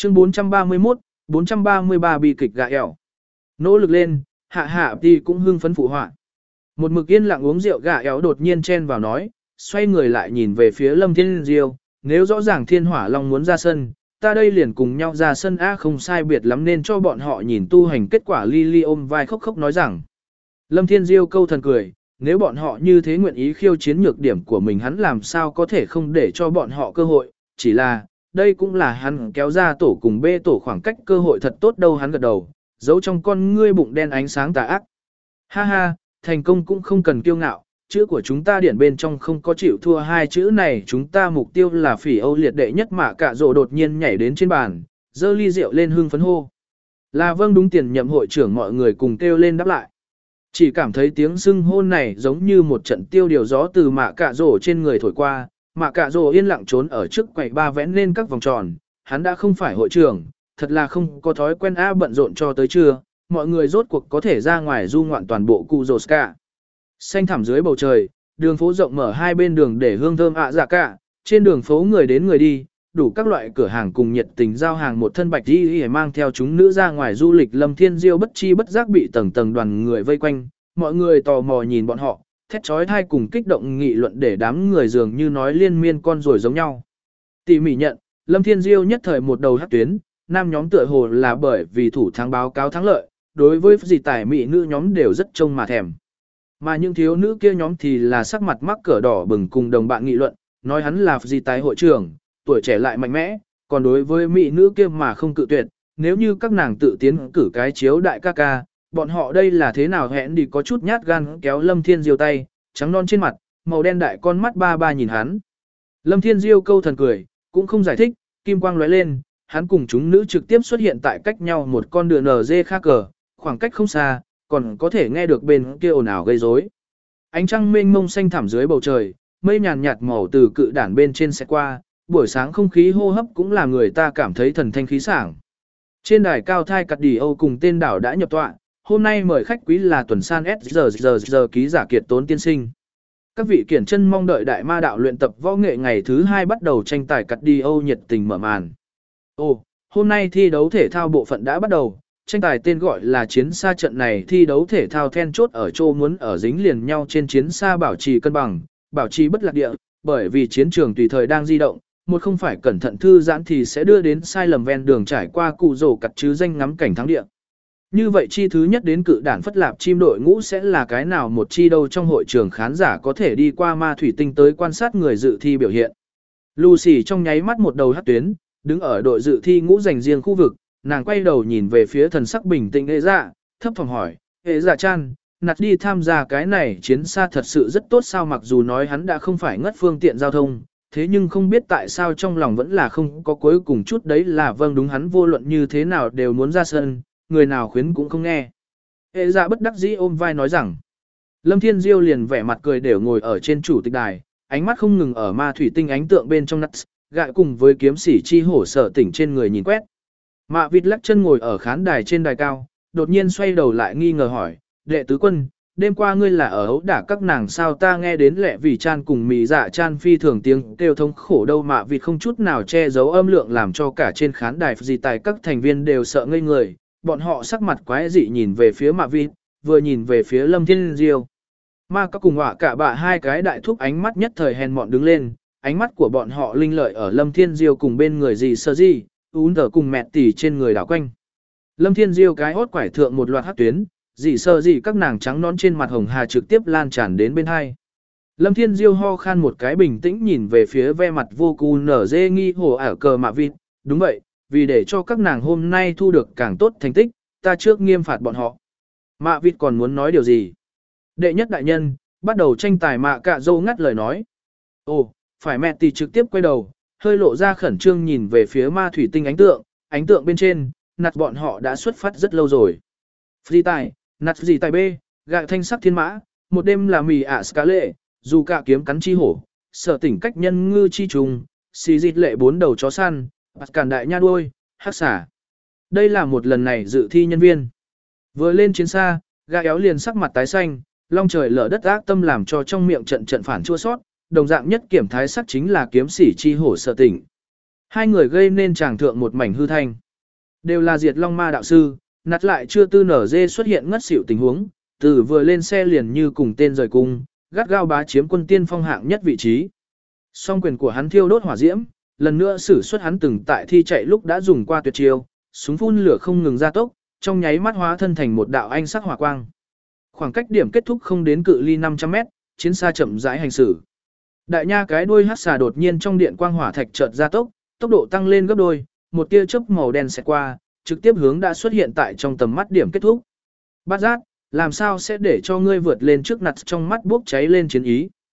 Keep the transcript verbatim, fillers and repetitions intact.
Chương bốn trăm ba mươi mốt, bốn trăm ba mươi ba bi kịch gà ẻo. Nỗ lực lên, hạ hạ thì cũng hưng phấn phụ họa. Một mực yên lặng uống rượu gà ẻo đột nhiên chen vào nói, xoay người lại nhìn về phía Lâm Thiên Diêu, nếu rõ ràng Thiên Hỏa Long muốn ra sân, ta đây liền cùng nhau ra sân a không sai biệt lắm nên cho bọn họ nhìn tu hành kết quả. Lily ôm vai khóc khóc nói rằng. Lâm Thiên Diêu câu thần cười, nếu bọn họ như thế nguyện ý khiêu chiến nhược điểm của mình hắn làm sao có thể không để cho bọn họ cơ hội, chỉ là, đây cũng là hắn kéo ra tổ cùng bê tổ khoảng cách cơ hội thật tốt đâu. Hắn gật đầu, giấu trong con ngươi bụng đen ánh sáng tà ác. Ha ha, thành công cũng không cần kiêu ngạo, chữ của chúng ta điển bên trong không có chịu thua hai chữ này, chúng ta mục tiêu là phỉ Âu liệt đệ nhất. Mạ Cạ Rồ đột nhiên nhảy đến trên bàn, giơ ly rượu lên hưng phấn hô. Là vâng đúng, tiền nhậm hội trưởng mọi người cùng kêu lên đáp lại. Chỉ cảm thấy tiếng xưng hôn này giống như một trận tiêu điều gió từ Mạ Cạ Rồ trên người thổi qua. Mạ Cạ Rồ yên lặng trốn ở trước quầy ba vẽ lên các vòng tròn, hắn đã không phải hội trưởng, thật là không có thói quen a. Bận rộn cho tới trưa, mọi người rốt cuộc có thể ra ngoài du ngoạn toàn bộ cụ rồ ska. Xanh thẳm dưới bầu trời, đường phố rộng mở hai bên đường để hương thơm ạ dạ cả, trên đường phố người đến người đi, đủ các loại cửa hàng cùng nhiệt tình giao hàng. Một thân bạch y y mang theo chúng nữ ra ngoài du lịch. Lâm Thiên Diêu bất chi bất giác bị tầng tầng đoàn người vây quanh, mọi người tò mò nhìn bọn họ, thét chói tai cùng kích động nghị luận để đám người dường như nói liên miên con rồi giống nhau. Tỉ mỉ nhận, Lâm Thiên Diêu nhất thời một đầu hắc tuyến, nam nhóm tựa hồ là bởi vì thủ thắng báo cáo thắng lợi, đối với gì tài mỹ nữ nhóm đều rất trông mà thèm. Mà những thiếu nữ kia nhóm thì là sắc mặt mắc cỡ đỏ bừng cùng đồng bạn nghị luận, nói hắn là gì tài hội trưởng, tuổi trẻ lại mạnh mẽ, còn đối với mỹ nữ kia mà không cự tuyệt, nếu như các nàng tự tiến cử cái chiếu đại ca ca, bọn họ đây là thế nào. Hẹn đi có chút nhát gan kéo Lâm Thiên Diêu tay, trắng non trên mặt, màu đen đại con mắt ba ba nhìn hắn. Lâm Thiên Diêu câu thần cười, cũng không giải thích, kim quang lóe lên, hắn cùng chúng nữ trực tiếp xuất hiện tại cách nhau một con đường en giê khác cờ, khoảng cách không xa, còn có thể nghe được bên kia ồn ào gây rối. Ánh trăng mênh mông xanh thẳm dưới bầu trời, mây nhàn nhạt màu từ cự đản bên trên sẽ qua, buổi sáng không khí hô hấp cũng làm người ta cảm thấy thần thanh khí sảng. Trên đài cao thai cắt đỉ Âu cùng tên đảo đã nhập tọa, hôm nay mời khách quý là tuần san ét giờ giờ giờ ký giả Kiệt Tốn tiên sinh. Các vị kiển chân mong đợi đại ma đạo luyện tập võ nghệ ngày thứ hai bắt đầu, tranh tài cắt đi Âu nhiệt tình mở màn. Ồ, hôm nay thi đấu thể thao bộ phận đã bắt đầu, tranh tài tên gọi là chiến xa. Trận này thi đấu thể thao then chốt ở chỗ muốn ở dính liền nhau trên chiến xa bảo trì cân bằng, bảo trì bất lạc địa, bởi vì chiến trường tùy thời đang di động, một không phải cẩn thận thư giãn thì sẽ đưa đến sai lầm ven đường trải qua cụ rổ cặt chứ danh ngắm cảnh thắng địa. Như vậy chi thứ nhất đến cự đản phất lạp chim đội ngũ sẽ là cái nào một chi đâu? Trong hội trường khán giả có thể đi qua ma thủy tinh tới quan sát người dự thi biểu hiện. Lucy trong nháy mắt một đầu hất tuyến, đứng ở đội dự thi ngũ dành riêng khu vực, nàng quay đầu nhìn về phía thần sắc bình tĩnh hệ dạ, thấp phòng hỏi, hệ dạ chan, nạt đi tham gia cái này chiến xa thật sự rất tốt sao? Mặc dù nói hắn đã không phải ngất phương tiện giao thông, thế nhưng không biết tại sao trong lòng vẫn là không có cuối cùng chút đấy là vâng đúng, hắn vô luận như thế nào đều muốn ra sân, người nào khuyến cũng không nghe. Hệ dạ bất đắc dĩ ôm vai nói rằng. Lâm Thiên Diêu liền vẻ mặt cười đều ngồi ở trên chủ tịch đài, ánh mắt không ngừng ở ma thủy tinh ánh tượng bên trong nuts, gại cùng với kiếm sĩ chi hổ sở tỉnh trên người nhìn quét. Mạ vịt lắc chân ngồi ở khán đài trên đài cao, đột nhiên xoay đầu lại nghi ngờ hỏi, đệ tứ quân, đêm qua ngươi là ở ấu đả các nàng sao? Ta nghe đến lẹ vì chan cùng mì dạ chan phi thường tiếng kêu thống khổ đâu. Mạ vịt không chút nào che giấu âm lượng làm cho cả trên khán đài gì tài các thành viên đều sợ ngây người, bọn họ sắc mặt quái dị nhìn về phía mạ vịt, vừa nhìn về phía Lâm Thiên Diêu. Ma các cùng họa cả bạ hai cái đại thúc ánh mắt nhất thời hèn mọn đứng lên, ánh mắt của bọn họ linh lợi ở Lâm Thiên Diêu cùng bên người gì sơ gì, ún thở cùng mẹ tỷ trên người đảo quanh. Lâm Thiên Diêu cái hốt quải thượng một loạt hát tuyến, dị sơ dị các nàng trắng nón trên mặt hồng hà trực tiếp lan tràn đến bên hai. Lâm Thiên Diêu ho khan một cái bình tĩnh nhìn về phía ve mặt vô cù nở dê nghi hồ ở cờ mạ vịt, đúng vậy, vì để cho các nàng hôm nay thu được càng tốt thành tích, ta trước nghiêm phạt bọn họ. Mạ vịt còn muốn nói điều gì? Đệ nhất đại nhân, bắt đầu tranh tài. Mạ Cạ Dâu ngắt lời nói. Ồ, phải. Mẹ tỷ trực tiếp quay đầu, hơi lộ ra khẩn trương nhìn về phía ma thủy tinh ánh tượng, ánh tượng bên trên, nạt bọn họ đã xuất phát rất lâu rồi. Phi tài, nạt gì tài B, gạ thanh sắc thiên mã, một đêm là mì ạ ska lệ, dù cả kiếm cắn chi hổ, sở tỉnh cách nhân ngư chi trùng, xì dịt lệ bốn đầu chó săn, bạt cản đại nha đuôi, hắc xả. Đây là một lần này dự thi nhân viên. Vừa lên chiến xa, gã éo liền sắc mặt tái xanh, long trời lở đất ác tâm làm cho trong miệng trận trận phản chua sót, đồng dạng nhất kiểm thái sắc chính là kiếm sĩ chi hổ sở tỉnh. Hai người gây nên tràng thượng một mảnh hư thanh. Đều là diệt long ma đạo sư, nạt lại chưa tư nở dê xuất hiện ngất xỉu tình huống, từ vừa lên xe liền như cùng tên rời cung, gắt gao bá chiếm quân tiên phong hạng nhất vị trí. Song quyền của hắn thiêu đốt hỏa diễm, lần nữa sử xuất hắn từng tại thi chạy lúc đã dùng qua tuyệt chiêu, súng phun lửa không ngừng gia tốc, trong nháy mắt hóa thân thành một đạo anh sắc hỏa quang. Khoảng cách điểm kết thúc không đến cự ly năm trăm mét, chiến xa chậm rãi hành xử. Đại nha cái đuôi hắc xà đột nhiên trong điện quang hỏa thạch chợt gia tốc, tốc độ tăng lên gấp đôi, một tia chớp màu đen xẹt qua, trực tiếp hướng đã xuất hiện tại trong tầm mắt điểm kết thúc. Bát giác, làm sao sẽ để cho ngươi vượt lên trước nặt trong mắt bốc cháy lên chiến ý.